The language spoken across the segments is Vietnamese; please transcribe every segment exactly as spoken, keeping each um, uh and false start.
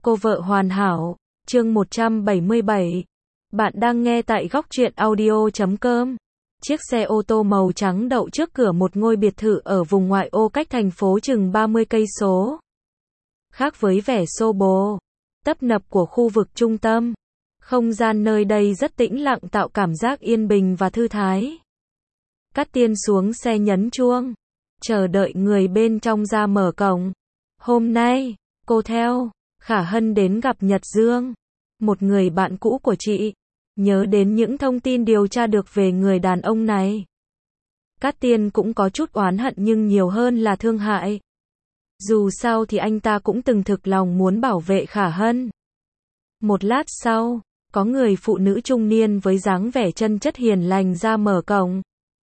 Cô vợ hoàn hảo, chương một trăm bảy mươi bảy. Bạn đang nghe tại góc truyện audio chấm com. Chiếc xe ô tô màu trắng đậu trước cửa một ngôi biệt thự ở vùng ngoại ô cách thành phố chừng ba mươi cây số. Khác với vẻ xô bồ, tấp nập của khu vực trung tâm, không gian nơi đây rất tĩnh lặng tạo cảm giác yên bình và thư thái. Cát Tiên xuống xe nhấn chuông, chờ đợi người bên trong ra mở cổng. Hôm nay, cô theo Khả Hân đến gặp Nhật Dương, một người bạn cũ của chị. Nhớ đến những thông tin điều tra được về người đàn ông này, Cát Tiên cũng có chút oán hận nhưng nhiều hơn là thương hại. Dù sao thì anh ta cũng từng thực lòng muốn bảo vệ Khả Hân. Một lát sau, có người phụ nữ trung niên với dáng vẻ chân chất hiền lành ra mở cổng.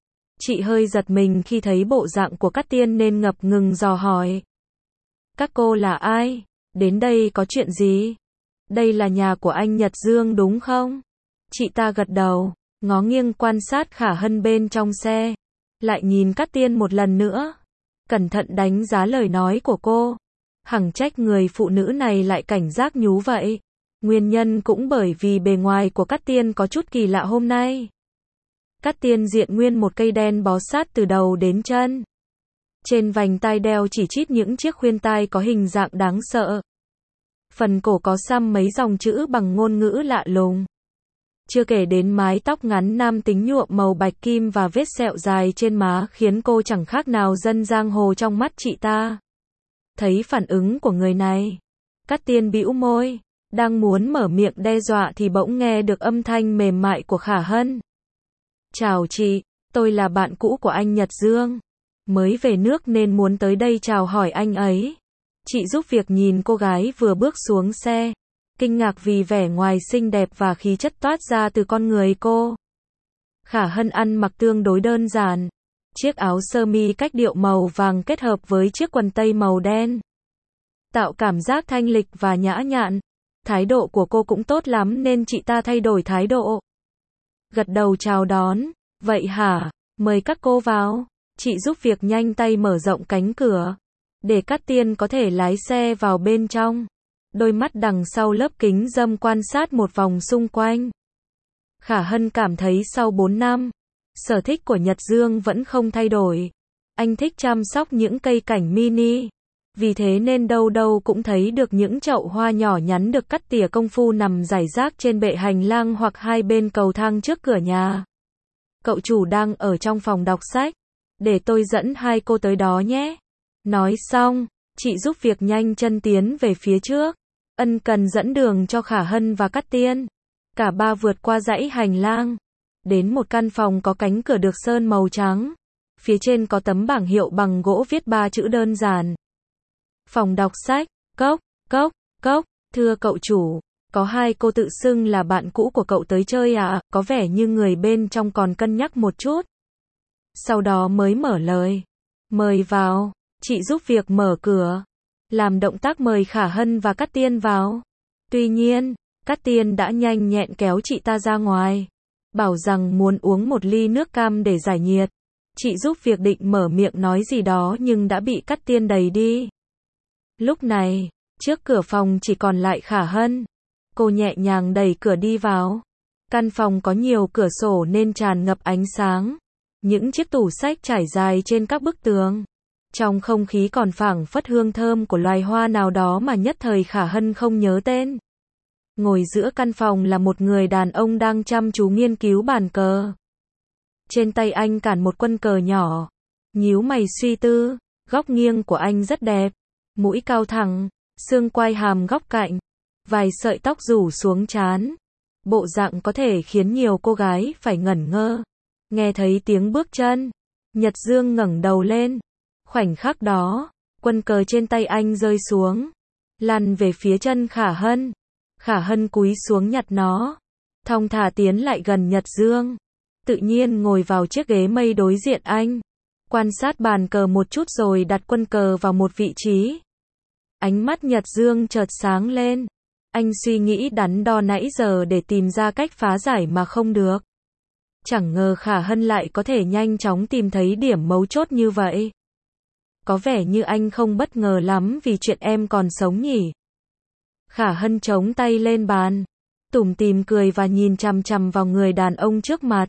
Chị hơi giật mình khi thấy bộ dạng của Cát Tiên nên ngập ngừng dò hỏi. Các cô là ai? Đến đây có chuyện gì? Đây là nhà của anh Nhật Dương đúng không? Chị ta gật đầu, ngó nghiêng quan sát Khả Hân bên trong xe, lại nhìn Cát Tiên một lần nữa, cẩn thận đánh giá lời nói của cô. Hằng trách người phụ nữ này lại cảnh giác nhú vậy. Nguyên nhân cũng bởi vì bề ngoài của Cát Tiên có chút kỳ lạ hôm nay. Cát Tiên diện nguyên một cây đen bó sát từ đầu đến chân. Trên vành tai đeo chỉ chít những chiếc khuyên tai có hình dạng đáng sợ. Phần cổ có xăm mấy dòng chữ bằng ngôn ngữ lạ lùng. Chưa kể đến mái tóc ngắn nam tính nhuộm màu bạch kim và vết sẹo dài trên má khiến cô chẳng khác nào dân giang hồ trong mắt chị ta. Thấy phản ứng của người này, Cát Tiên bĩu môi, đang muốn mở miệng đe dọa thì bỗng nghe được âm thanh mềm mại của Khả Hân. Chào chị, tôi là bạn cũ của anh Nhật Dương. Mới về nước nên muốn tới đây chào hỏi anh ấy. Chị giúp việc nhìn cô gái vừa bước xuống xe, kinh ngạc vì vẻ ngoài xinh đẹp và khí chất toát ra từ con người cô. Khả Hân ăn mặc tương đối đơn giản, chiếc áo sơ mi cách điệu màu vàng kết hợp với chiếc quần tây màu đen, tạo cảm giác thanh lịch và nhã nhặn. Thái độ của cô cũng tốt lắm nên chị ta thay đổi thái độ, gật đầu chào đón. Vậy hả, mời các cô vào. Chị giúp việc nhanh tay mở rộng cánh cửa, để Cát Tiên có thể lái xe vào bên trong. Đôi mắt đằng sau lớp kính râm quan sát một vòng xung quanh. Khả Hân cảm thấy sau bốn năm, sở thích của Nhật Dương vẫn không thay đổi. Anh thích chăm sóc những cây cảnh mini. Vì thế nên đâu đâu cũng thấy được những chậu hoa nhỏ nhắn được cắt tỉa công phu nằm rải rác trên bệ hành lang hoặc hai bên cầu thang trước cửa nhà. Cậu chủ đang ở trong phòng đọc sách. Để tôi dẫn hai cô tới đó nhé. Nói xong, chị giúp việc nhanh chân tiến về phía trước, ân cần dẫn đường cho Khả Hân và Cát Tiên. Cả ba vượt qua dãy hành lang, đến một căn phòng có cánh cửa được sơn màu trắng. Phía trên có tấm bảng hiệu bằng gỗ viết ba chữ đơn giản. Phòng đọc sách, cốc, cốc, cốc. Thưa cậu chủ, có hai cô tự xưng là bạn cũ của cậu tới chơi à? Có vẻ như người bên trong còn cân nhắc một chút, sau đó mới mở lời. Mời vào. Chị giúp việc mở cửa, làm động tác mời Khả Hân và Cát Tiên vào. Tuy nhiên, Cát Tiên đã nhanh nhẹn kéo chị ta ra ngoài, bảo rằng muốn uống một ly nước cam để giải nhiệt. Chị giúp việc định mở miệng nói gì đó nhưng đã bị Cát Tiên đẩy đi. Lúc này, trước cửa phòng chỉ còn lại Khả Hân. Cô nhẹ nhàng đẩy cửa đi vào. Căn phòng có nhiều cửa sổ nên tràn ngập ánh sáng. Những chiếc tủ sách trải dài trên các bức tường. Trong không khí còn phảng phất hương thơm của loài hoa nào đó mà nhất thời Khả Hân không nhớ tên. Ngồi giữa căn phòng là một người đàn ông đang chăm chú nghiên cứu bàn cờ. Trên tay anh cản một quân cờ nhỏ. Nhíu mày suy tư, góc nghiêng của anh rất đẹp. Mũi cao thẳng, xương quai hàm góc cạnh, vài sợi tóc rủ xuống trán. Bộ dạng có thể khiến nhiều cô gái phải ngẩn ngơ. Nghe thấy tiếng bước chân, Nhật Dương ngẩng đầu lên. Khoảnh khắc đó, quân cờ trên tay anh rơi xuống, lăn về phía chân Khả Hân. Khả Hân cúi xuống nhặt nó, thong thả tiến lại gần Nhật Dương, tự nhiên ngồi vào chiếc ghế mây đối diện anh, quan sát bàn cờ một chút rồi đặt quân cờ vào một vị trí. Ánh mắt Nhật Dương chợt sáng lên, anh suy nghĩ đắn đo nãy giờ để tìm ra cách phá giải mà không được. Chẳng ngờ Khả Hân lại có thể nhanh chóng tìm thấy điểm mấu chốt như vậy. Có vẻ như anh không bất ngờ lắm vì chuyện em còn sống nhỉ. Khả Hân chống tay lên bàn, tủm tỉm cười và nhìn chằm chằm vào người đàn ông trước mặt.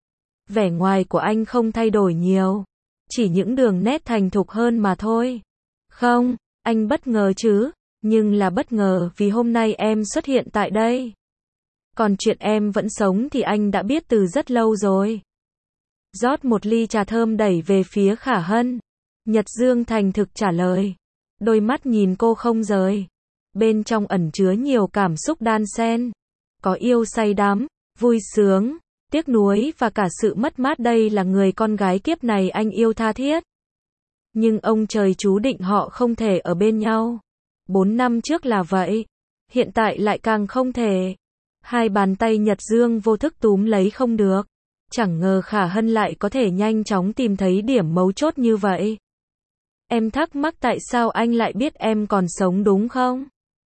Vẻ ngoài của anh không thay đổi nhiều, chỉ những đường nét thành thục hơn mà thôi. Không, anh bất ngờ chứ, nhưng là bất ngờ vì hôm nay em xuất hiện tại đây. Còn chuyện em vẫn sống thì anh đã biết từ rất lâu rồi. Rót một ly trà thơm đẩy về phía Khả Hân. Nhật Dương thành thực trả lời. Đôi mắt nhìn cô không rời. Bên trong ẩn chứa nhiều cảm xúc đan xen. Có yêu say đắm, vui sướng, tiếc nuối và cả sự mất mát. Đây là người con gái kiếp này anh yêu tha thiết. Nhưng ông trời chú định họ không thể ở bên nhau. Bốn năm trước là vậy. Hiện tại lại càng không thể. Hai bàn tay Nhật Dương vô thức túm lấy không được. Chẳng ngờ Khả Hân lại có thể nhanh chóng tìm thấy điểm mấu chốt như vậy. Em thắc mắc tại sao anh lại biết em còn sống đúng không?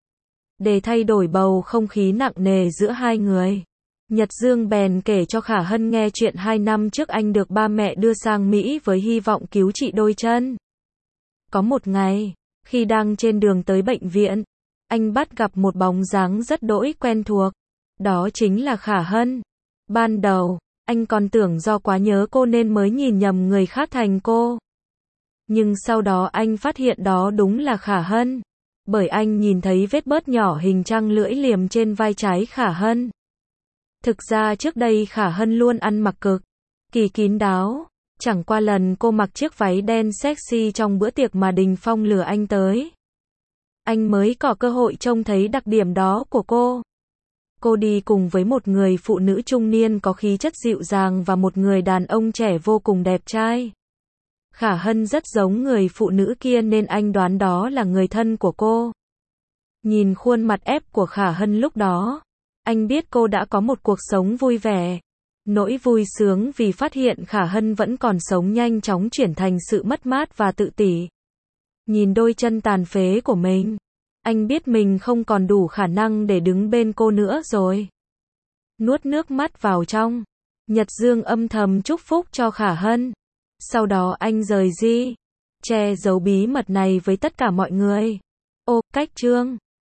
Để thay đổi bầu không khí nặng nề giữa hai người, Nhật Dương bèn kể cho Khả Hân nghe chuyện hai năm trước anh được ba mẹ đưa sang Mỹ với hy vọng cứu trị đôi chân. Có một ngày, khi đang trên đường tới bệnh viện, anh bắt gặp một bóng dáng rất đỗi quen thuộc. Đó chính là Khả Hân. Ban đầu, anh còn tưởng do quá nhớ cô nên mới nhìn nhầm người khác thành cô. Nhưng sau đó anh phát hiện đó đúng là Khả Hân. Bởi anh nhìn thấy vết bớt nhỏ hình trăng lưỡi liềm trên vai trái Khả Hân. Thực ra trước đây Khả Hân luôn ăn mặc cực kỳ kín đáo. Chẳng qua lần cô mặc chiếc váy đen sexy trong bữa tiệc mà Đình Phong lừa anh tới, anh mới có cơ hội trông thấy đặc điểm đó của cô. Cô đi cùng với một người phụ nữ trung niên có khí chất dịu dàng và một người đàn ông trẻ vô cùng đẹp trai. Khả Hân rất giống người phụ nữ kia nên anh đoán đó là người thân của cô. Nhìn khuôn mặt ép của Khả Hân lúc đó, anh biết cô đã có một cuộc sống vui vẻ. Nỗi vui sướng vì phát hiện Khả Hân vẫn còn sống nhanh chóng chuyển thành sự mất mát và tự tỷ. Nhìn đôi chân tàn phế của mình, anh biết mình không còn đủ khả năng để đứng bên cô nữa rồi. Nuốt nước mắt vào trong, Nhật Dương âm thầm chúc phúc cho Khả Hân. Sau đó anh rời đi, che giấu bí mật này với tất cả mọi người. Ô, cách chương